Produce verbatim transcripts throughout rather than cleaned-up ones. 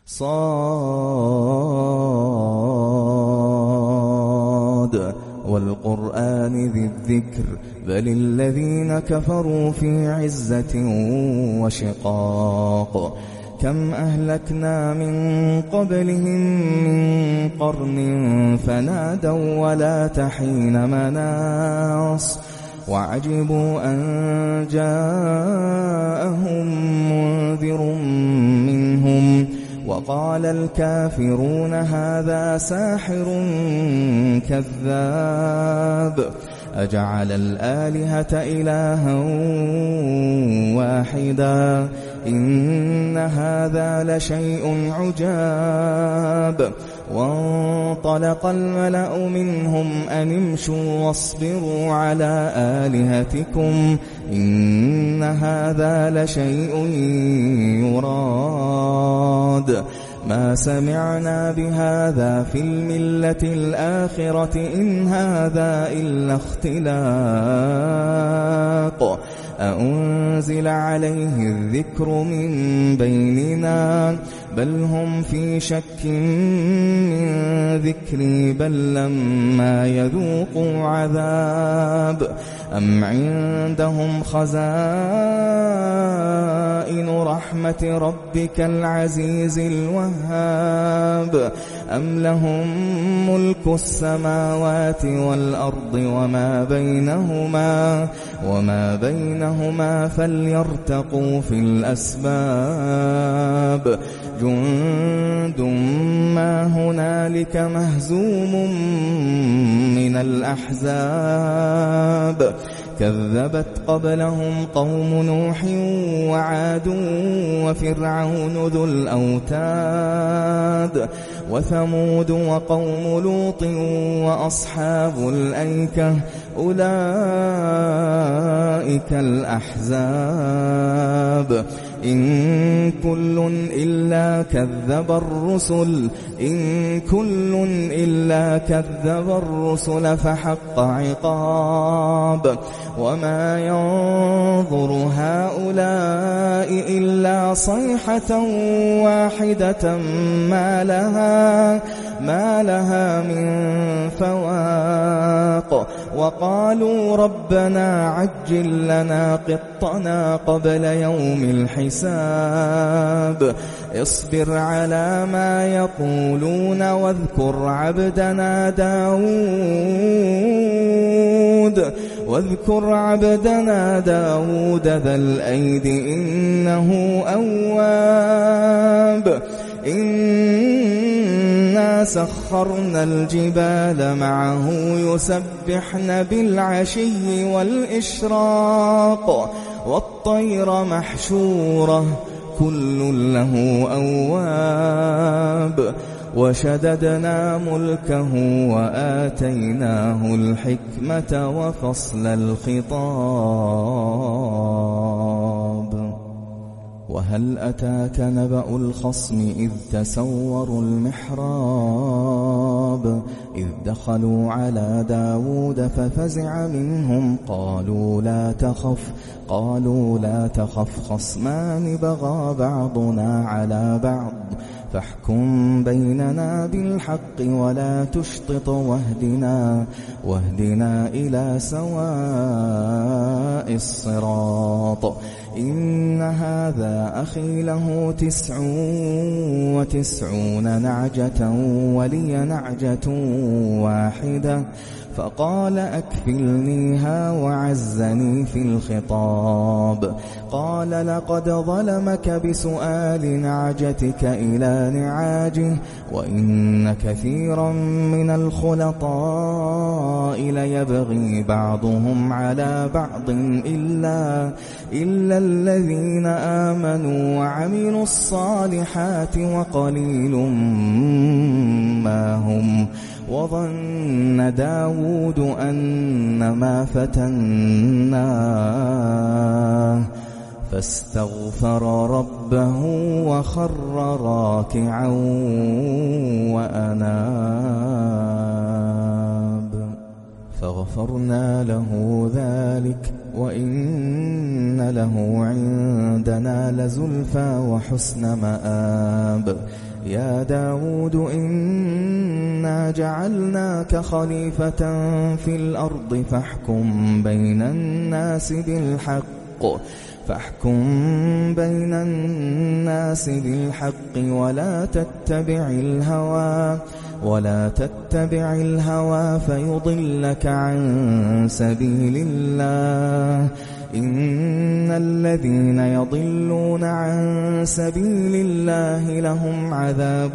صاد والقرآن ذي الذكر بل الذين كفروا في عزة وشقاق كم أهلكنا من قبلهم من قرن فنادوا ولا تحين مناص وعجبوا أن جاءهم منذر منهم وقال الكافرون هذا ساحر كذاب أجعل الآلهة إلها واحدا إن هذا لشيء عجاب وانطلق الملأ منهم أن امشوا واصبروا على آلهتكم إن هذا لشيء يراد ما سمعنا بهذا في الملة الآخرة إن هذا إلا اختلاق أأنزل عليه الذكر من بيننا بل هم في شك من ذكري بل لما يذوقوا عذاب أم عندهم خزائن رحمة ربك العزيز الوهاب أم لهم ملك السماوات والأرض وما بينهما وما بينهما فليرتقوا في الأسباب جند ما هنالك مهزوم من الأحزاب كذبت قبلهم قوم نوح وعاد وفرعون ذو الأوتاد وثمود وقوم لوط وأصحاب الأيكة أولئك الأحزاب إن كل إلا كذب الرسل إن كل إلا كذب الرسل فحق عقاب وما ينظر هؤلاء إلا صيحة واحدة ما لها ما لها من فواق وقالوا ربنا عجل لنا قطنا قبل يوم الحساب اصبر على ما يقولون واذكر عبدنا داود واذكر عبدنا داود ذا الأيد إنه أواب إنا سخرنا الجبال معه يسبحن بالعشي والإشراق والطير محشورة كل له أواب وشددنا ملكه وآتيناه الحكمة وفصل الخطاب وهل أتاك نبأ الخصم إذ تسوروا المحراب إذ دخلوا على داود ففزع منهم قالوا لا تخف قالوا لا تخف خصمان بغى بعضنا على بعض فاحكم بيننا بالحق ولا تشطط واهدنا واهدنا إلى سواء الصراط إن هذا أخي له تسع وتسعون نعجة ولي نعجة واحدة فقال أكفلنيها وعزني في الخطاب قال لقد ظلمك بسؤال نعجتك إلى نعاجه وإن كثيرا من الخلطاء ليبغي بعضهم على بعض إلا, إلا الذين آمنوا وعملوا الصالحات وقليل ما هم وظن داود أنما فتناه فاستغفر ربه وخر راكعا وأناب فغفرنا له ذلك وإن له عندنا لزلفى وحسن مآب يا داود إنا جعلناك خليفة في الأرض فاحكم بين الناس بالحق فاحكم بين الناس بالحق ولا تتبع الهوى ولا تتبع الهوى فيضلك عن سبيل الله إن الذين يضلون عن سبيل الله لهم عذاب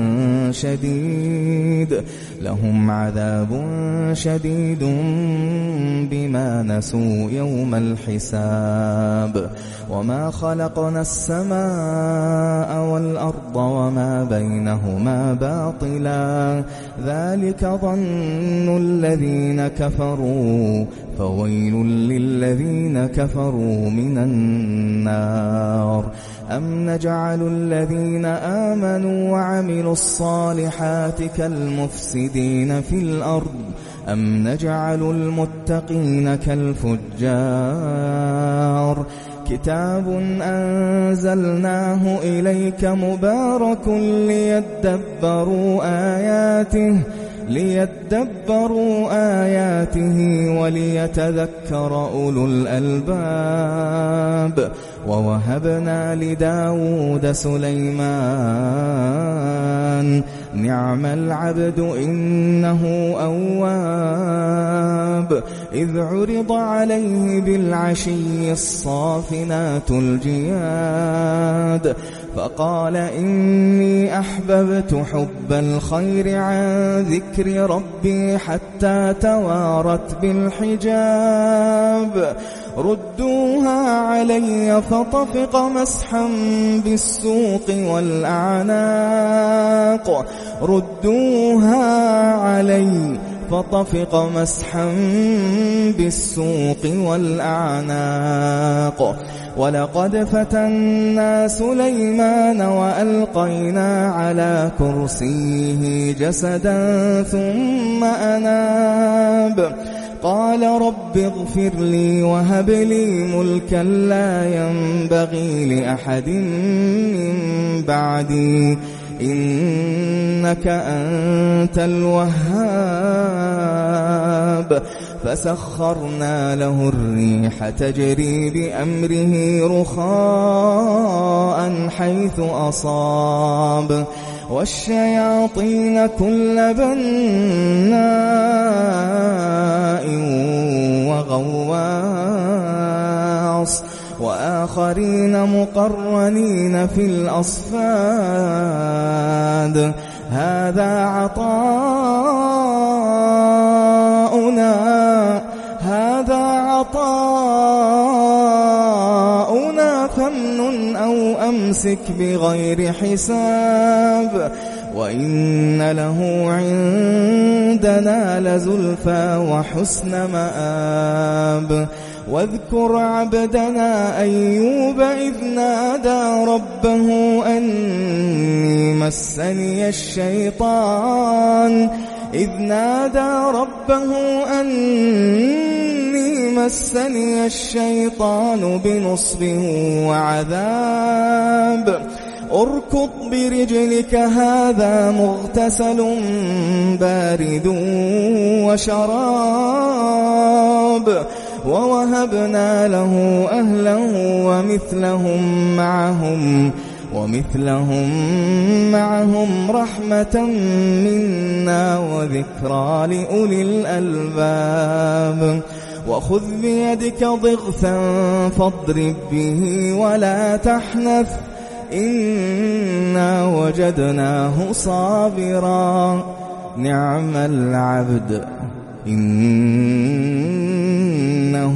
شديد لهم عذاب شديد بما نسوا يوم الحساب وما خلقنا السماء والأرض وما بينهما باطلا ذلك ظن الذين كفروا فويل للذين كفروا من النار أم نجعل الذين آمنوا وعملوا الصالحات كالمفسدين في الأرض أم نجعل المتقين كالفجار كتاب أنزلناه إليك مبارك ليدبروا آياته ليدبروا آياته وليتذكر أولو الألباب ووهبنا لداود سليمان نعم العبد إنه أواب إذ عرض عليه بالعشي الصافنات الجياد فقال إني أحببت حب الخير عن ذكر ربي حتى توارت بالحجاب ردوها علي فطفق مسحا بالسوق والأعناق ردوها علي فطفق مسحا بالسوق والأعناق ولقد فتنا سليمان وألقينا على كرسيه جسدا ثم أناب قال رب اغفر لي وهب لي ملكا لا ينبغي لأحد من بعدي إنك أنت الوهاب فسخرنا له الريح تجري بأمره رخاء حيث أصاب والشياطين كل بناء وغواص وآخرين مقرنين في الأصفاد هذا عطاؤنا هذا عطاؤنا فامنن أو أمسك بغير حساب وإن له عندنا لزلفى وحسن مآب واذكر عبدنا أيوب إذ نادى ربه أني مسني الشيطان إذ نادى ربه أني مسني الشيطان بنصب وعذاب اركض برجلك هذا مغتسل بارد وشراب ووهبنا له أهلا ومثلهم معهم ومثلهم معهم رحمة منا وذكرى لأولي الألباب وخذ بيدك ضغثا فاضرب به ولا تحنث إنا وجدناه صابرا نعم العبد إنه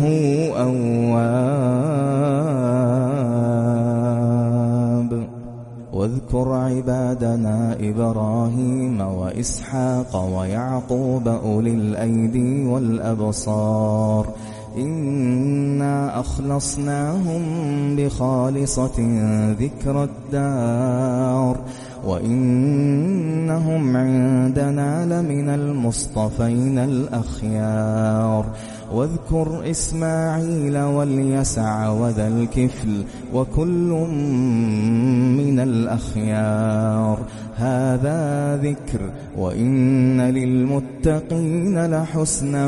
أواب واذكر عبادنا إبراهيم وإسحاق ويعقوب أولي الأيدي والأبصار إنا أخلصناهم بخالصة ذكر الدار وإنهم إنهم عندنا لمن المصطفين الأخيار واذكر إسماعيل واليسع وذا الكفل وكل من الأخيار هذا ذكر وإن للمتقين لحسن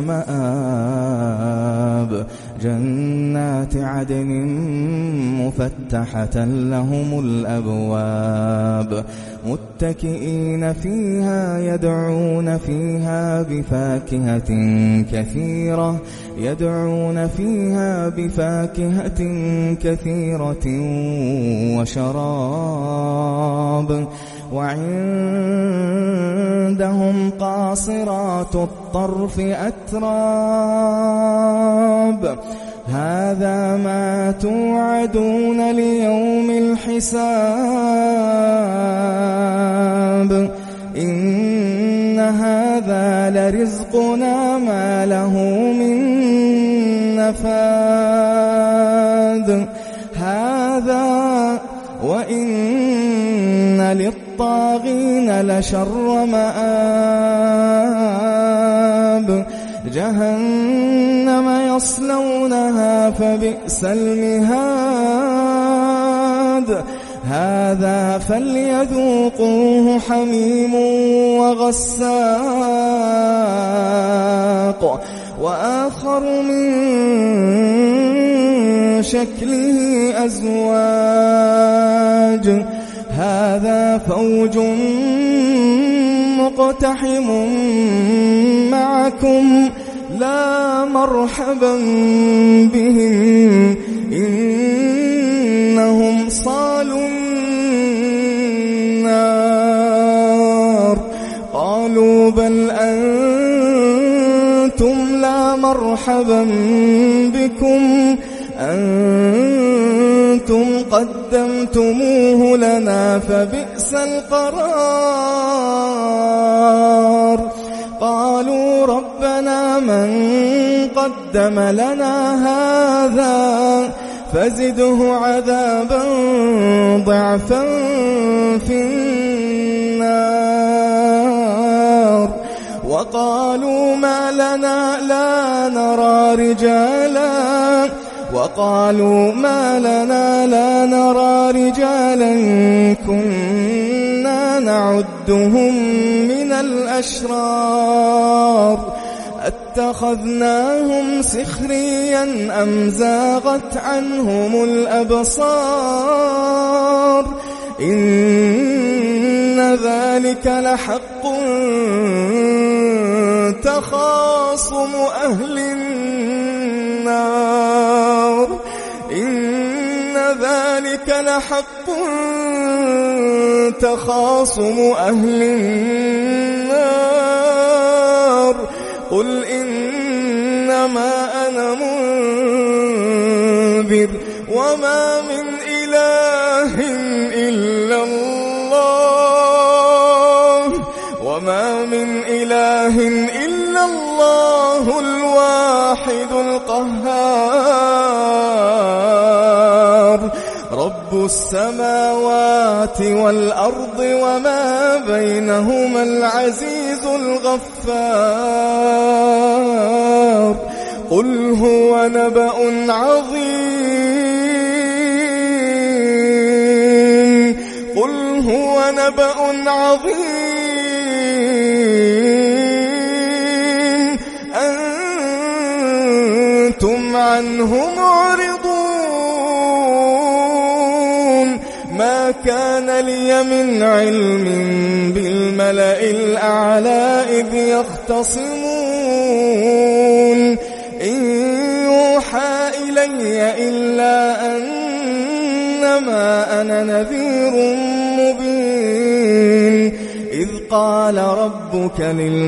مآب جنات عدن مفتحة لهم الأبواب متكئين فيها يدعون فيها بفاكهة كثيرة يدعون فيها بفاكهة كثيرة وشراب وعندهم قاصرات الطرف أتراب هذا ما توعدون ليوم الحساب إن هذا لرزقنا ما له من نفاد هذا وإن للطاغين لشر مآب جهنم يصلونها فبئس المهاد هذا فليذوقوه حميم وغساق وآخر من شكله أزواج هذا فوج مقتحم معكم لا مرحبا بهم إنهم صالوا النار قالوا بل أنتم لا مرحبا بكم أنتم قدمتموه لنا فبئس القرار قالوا ربنا من قدم لنا هذا فزده عذابا ضعفا في النار وقالوا ما لنا لا نرى رجالا وقالوا ما لنا لا نرى رجالا كنا نعدهم من الأشرار اتخذناهم سخريا أم زاغت عنهم الأبصار إن ذلك لحق تخاصم أهل النار إن ذلك لحق تخاصم أهل النار قل إنما أنا منذر وما من إله إلا الله وما من إله إلا الله الواحد القهار رب السماوات والأرض وما بينهما العزيز الغفار قل هو نبأ عظيم قل هو نبأ عظيم أنتم عنه معرضون ما كان لي من علم بالملأ الأعلى إذ يختصمون إن يوحى إلي إلا أنما أنا نذير مبين إذ قال ربك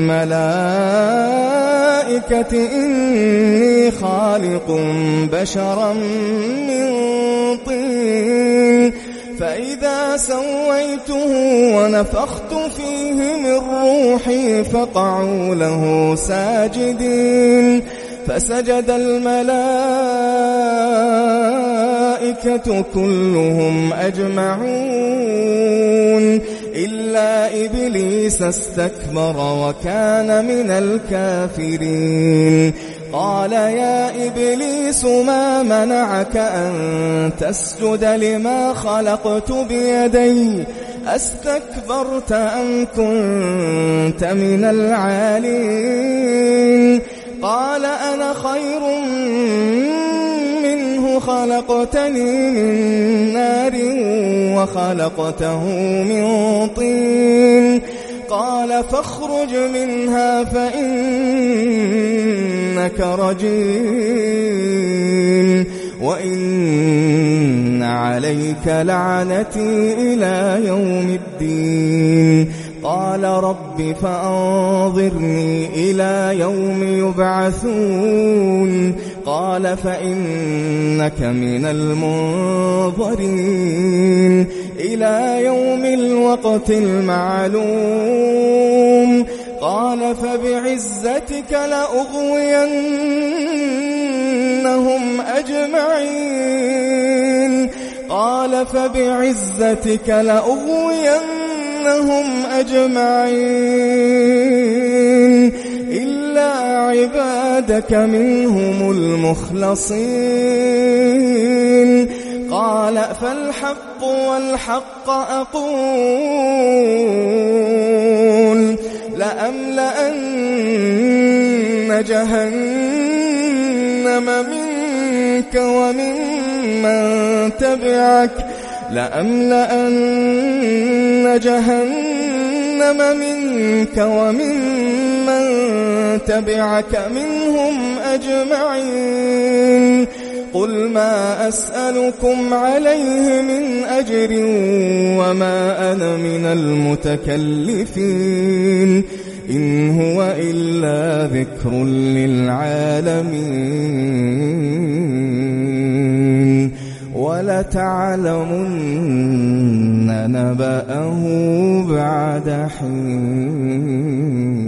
للملائكة إني خالق بشرا من طين فإذا سويته ونفخت فيه من روحي فقعوا له ساجدين فسجد الملائكة كلهم أجمعون إلا إبليس استكبر وكان من الكافرين قال يا إبليس ما منعك أن تسجد لما خلقت بيدي أستكبرت أم كنت من العالين قال أنا خير منه خلقتني من نار وخلقته من طين قال فاخرج منها فإنك رجيم وإن عليك لعنتي إلى يوم الدين قال رب فأنظرني إلى يوم يبعثون قال فإنك من المنظرين إلى يوم الوقت المعلوم قال فبعزتك لأغوينهم أجمعين قال فبعزتك لأغوينهم أجمعين إلا عبادك منهم المخلصين قال فالحق والحق أقول لأملأن جهنم منك وممن تبعك لأملأن جهنم منك وممن تبعك منهم أجمعين قل ما أسألكم عليه من أجر وما أنا من المتكلفين إن هو إلا ذكر للعالمين ولتعلمن نبأه بعد حين.